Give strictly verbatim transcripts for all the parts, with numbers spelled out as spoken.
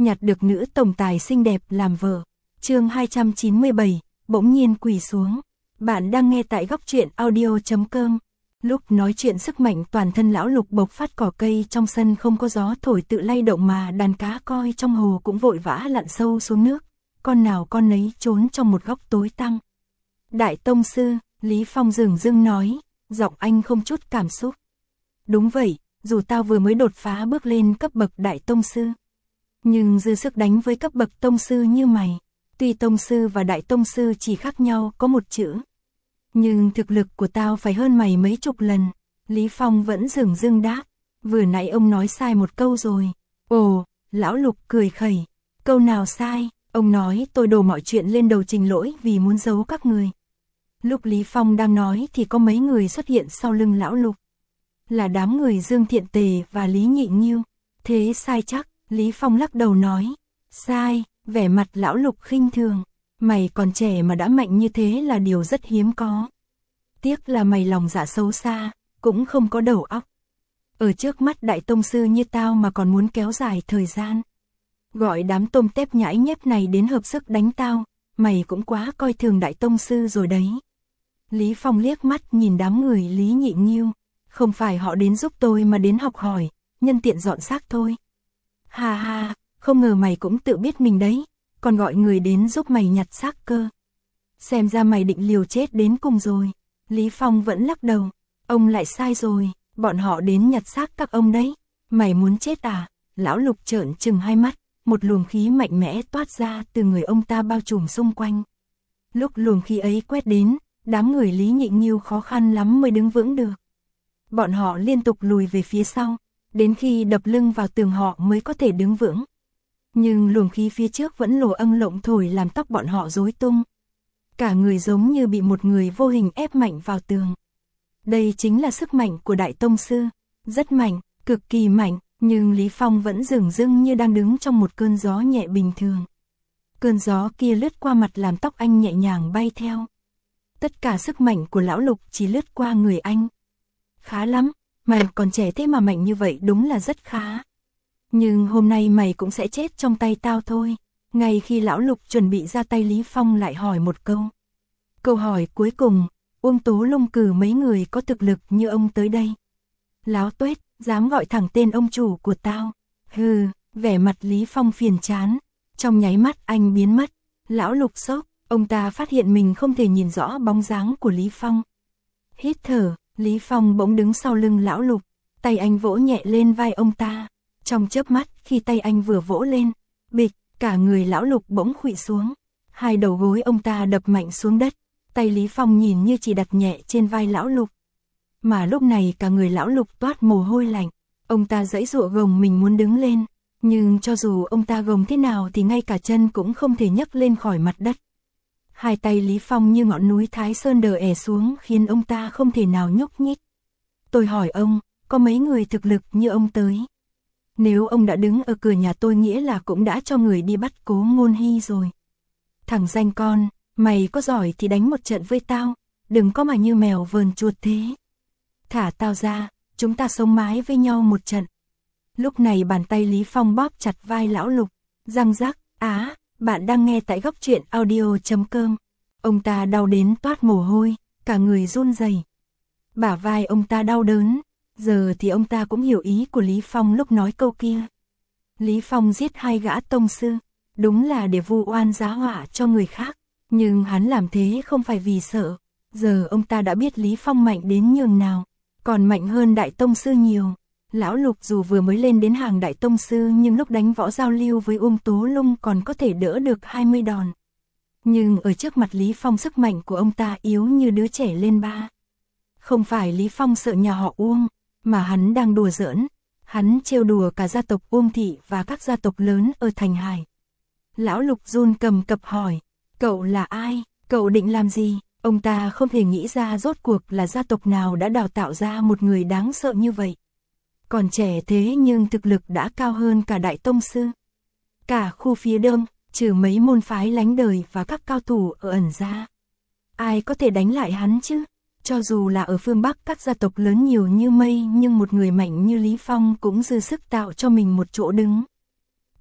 nhặt được nữ tổng tài xinh đẹp làm vợ. Chương hai trăm chín mươi bảy, bỗng nhiên quỳ xuống. Bạn đang nghe tại góc truyện audio chấm com. Lúc nói chuyện sức mạnh toàn thân lão Lục bộc phát, cỏ cây trong sân không có gió thổi tự lay động mà đàn cá coi trong hồ cũng vội vã lặn sâu xuống nước, con nào con nấy trốn trong một góc tối tăm. Đại tông sư, Lý Phong dửng dưng nói, giọng anh không chút cảm xúc. Đúng vậy, dù tao vừa mới đột phá bước lên cấp bậc đại tông sư, nhưng dư sức đánh với cấp bậc tông sư như mày. Tuy tông sư và đại tông sư chỉ khác nhau có một chữ, nhưng thực lực của tao phải hơn mày mấy chục lần. Lý Phong vẫn dửng dưng đáp, vừa nãy ông nói sai một câu rồi. Ồ, lão Lục cười khẩy, câu nào sai? Ông nói tôi đổ mọi chuyện lên đầu Trình Lỗi vì muốn giấu các người. Lúc Lý Phong đang nói thì có mấy người xuất hiện sau lưng lão Lục. Là đám người Dương Thiện Tề và Lý Nhị Nghiêu. Thế sai chắc? Lý Phong lắc đầu nói, sai. Vẻ mặt lão Lục khinh thường, mày còn trẻ mà đã mạnh như thế là điều rất hiếm có. Tiếc là mày lòng dạ xấu xa, cũng không có đầu óc. Ở trước mắt đại tông sư như tao mà còn muốn kéo dài thời gian. Gọi đám tôm tép nhãi nhép này đến hợp sức đánh tao, mày cũng quá coi thường đại tông sư rồi đấy. Lý Phong liếc mắt nhìn đám người Lý Nhị Nghiêu, không phải họ đến giúp tôi mà đến học hỏi, nhân tiện dọn xác thôi. Ha ha, không ngờ mày cũng tự biết mình đấy, còn gọi người đến giúp mày nhặt xác cơ. Xem ra mày định liều chết đến cùng rồi. Lý Phong vẫn lắc đầu, ông lại sai rồi, bọn họ đến nhặt xác các ông đấy. Mày muốn chết à? Lão Lục trợn trừng hai mắt, một luồng khí mạnh mẽ toát ra từ người ông ta bao trùm xung quanh. Lúc luồng khí ấy quét đến, đám người Lý Nhị Nghiêu khó khăn lắm mới đứng vững được. Bọn họ liên tục lùi về phía sau, đến khi đập lưng vào tường họ mới có thể đứng vững. Nhưng luồng khí phía trước vẫn lồ âng lộng thổi làm tóc bọn họ rối tung. Cả người giống như bị một người vô hình ép mạnh vào tường. Đây chính là sức mạnh của đại tông sư, rất mạnh, cực kỳ mạnh, nhưng Lý Phong vẫn dửng dưng như đang đứng trong một cơn gió nhẹ bình thường. Cơn gió kia lướt qua mặt làm tóc anh nhẹ nhàng bay theo. Tất cả sức mạnh của lão Lục chỉ lướt qua người anh. Khá lắm, mày còn trẻ thế mà mạnh như vậy đúng là rất khá. Nhưng hôm nay mày cũng sẽ chết trong tay tao thôi. Ngay khi lão Lục chuẩn bị ra tay, Lý Phong lại hỏi một câu. Câu hỏi cuối cùng, Uông Tố Lung cử mấy người có thực lực như ông tới đây. Láo tuét, dám gọi thẳng tên ông chủ của tao. Hừ, vẻ mặt Lý Phong phiền chán. Trong nháy mắt anh biến mất. Lão Lục sốc, ông ta phát hiện mình không thể nhìn rõ bóng dáng của Lý Phong. Hít thở, Lý Phong bỗng đứng sau lưng lão Lục, tay anh vỗ nhẹ lên vai ông ta. Trong chớp mắt, khi tay anh vừa vỗ lên, bịch, cả người lão Lục bỗng khuỵu xuống. Hai đầu gối ông ta đập mạnh xuống đất, tay Lý Phong nhìn như chỉ đặt nhẹ trên vai lão Lục. Mà lúc này cả người lão Lục toát mồ hôi lạnh, ông ta giãy giụa gồng mình muốn đứng lên, nhưng cho dù ông ta gồng thế nào thì ngay cả chân cũng không thể nhấc lên khỏi mặt đất. Hai tay Lý Phong như ngọn núi Thái Sơn đè è xuống khiến ông ta không thể nào nhúc nhích. Tôi hỏi ông, có mấy người thực lực như ông tới? Nếu ông đã đứng ở cửa nhà tôi nghĩa là cũng đã cho người đi bắt Cố Ngôn Hy rồi. Thằng danh con, mày có giỏi thì đánh một trận với tao, đừng có mà như mèo vờn chuột thế. Thả tao ra, chúng ta sống mái với nhau một trận. Lúc này bàn tay Lý Phong bóp chặt vai lão Lục, răng rắc. Á, bạn đang nghe tại góc truyện audio chấm com. Ông ta đau đến toát mồ hôi, cả người run rẩy. Bả vai ông ta đau đớn. Giờ thì ông ta cũng hiểu ý của Lý Phong lúc nói câu kia. Lý Phong giết hai gã tông sư, đúng là để vu oan giá họa cho người khác. Nhưng hắn làm thế không phải vì sợ. Giờ ông ta đã biết Lý Phong mạnh đến nhường nào, còn mạnh hơn đại tông sư nhiều. Lão Lục dù vừa mới lên đến hàng đại tông sư nhưng lúc đánh võ giao lưu với Uông Tố Lung còn có thể đỡ được hai mươi đòn. Nhưng ở trước mặt Lý Phong sức mạnh của ông ta yếu như đứa trẻ lên ba. Không phải Lý Phong sợ nhà họ Uông, mà hắn đang đùa giỡn. Hắn trêu đùa cả gia tộc Uông Thị và các gia tộc lớn ở Thành Hải. Lão Lục run cầm cập hỏi, cậu là ai? Cậu định làm gì? Ông ta không thể nghĩ ra rốt cuộc là gia tộc nào đã đào tạo ra một người đáng sợ như vậy. Còn trẻ thế nhưng thực lực đã cao hơn cả đại tông sư. Cả khu phía đông, trừ mấy môn phái lánh đời và các cao thủ ở ẩn gia, ai có thể đánh lại hắn chứ? Cho dù là ở phương Bắc các gia tộc lớn nhiều như mây nhưng một người mạnh như Lý Phong cũng dư sức tạo cho mình một chỗ đứng.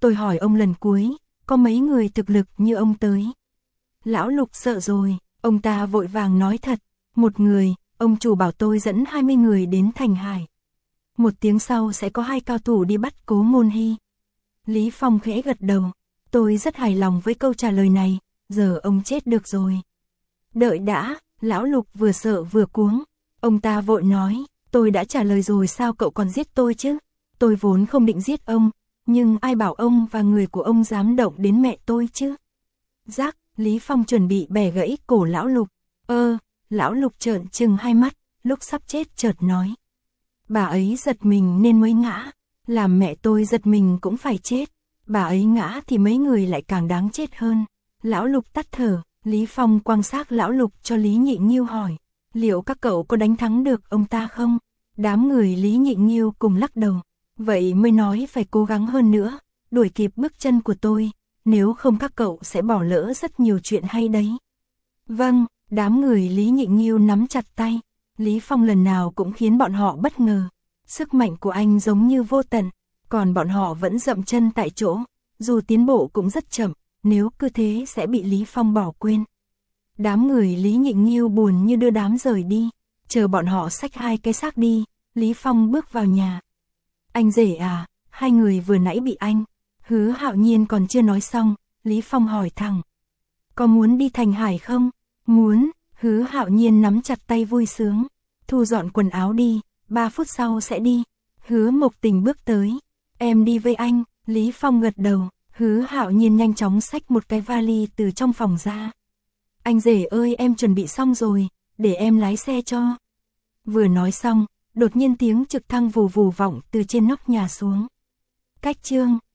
Tôi hỏi ông lần cuối, có mấy người thực lực như ông tới? Lão Lục sợ rồi, ông ta vội vàng nói thật, một người, ông chủ bảo tôi dẫn hai mươi người đến Thành Hải. Một tiếng sau sẽ có hai cao thủ đi bắt Cố Ngôn Hy. Lý Phong khẽ gật đầu, tôi rất hài lòng với câu trả lời này, giờ ông chết được rồi. Đợi đã, Lão Lục vừa sợ vừa cuống, ông ta vội nói, tôi đã trả lời rồi sao cậu còn giết tôi chứ? Tôi vốn không định giết ông, nhưng ai bảo ông và người của ông dám động đến mẹ tôi chứ? Rắc, Lý Phong chuẩn bị bẻ gãy cổ Lão Lục. Ơ, Lão Lục trợn trừng hai mắt, lúc sắp chết chợt nói. Bà ấy giật mình nên mới ngã, làm mẹ tôi giật mình cũng phải chết. Bà ấy ngã thì mấy người lại càng đáng chết hơn. Lão Lục tắt thở, Lý Phong quan sát Lão Lục cho Lý Nhị Nghiêu hỏi. Liệu các cậu có đánh thắng được ông ta không? Đám người Lý Nhị Nghiêu cùng lắc đầu. Vậy mới nói phải cố gắng hơn nữa, đuổi kịp bước chân của tôi, nếu không các cậu sẽ bỏ lỡ rất nhiều chuyện hay đấy. Vâng, đám người Lý Nhị Nghiêu nắm chặt tay, Lý Phong lần nào cũng khiến bọn họ bất ngờ. Sức mạnh của anh giống như vô tận, còn bọn họ vẫn dậm chân tại chỗ, dù tiến bộ cũng rất chậm, nếu cứ thế sẽ bị Lý Phong bỏ quên. Đám người Lý Nhị Nghiêu buồn như đưa đám rời đi, chờ bọn họ xách hai cái xác đi, Lý Phong bước vào nhà. Anh rể à, hai người vừa nãy bị anh, Hứa Hạo Nhiên còn chưa nói xong, Lý Phong hỏi thẳng. Có muốn đi Thành Hải không? Muốn, Hứa Hạo Nhiên nắm chặt tay vui sướng, thu dọn quần áo đi, ba phút sau sẽ đi. Hứa Mộc Tình bước tới, em đi với anh, Lý Phong gật đầu, Hứa Hạo Nhiên nhanh chóng xách một cái vali từ trong phòng ra. Anh rể ơi em chuẩn bị xong rồi, để em lái xe cho. Vừa nói xong, đột nhiên tiếng trực thăng vù vù vọng từ trên nóc nhà xuống. Cách chương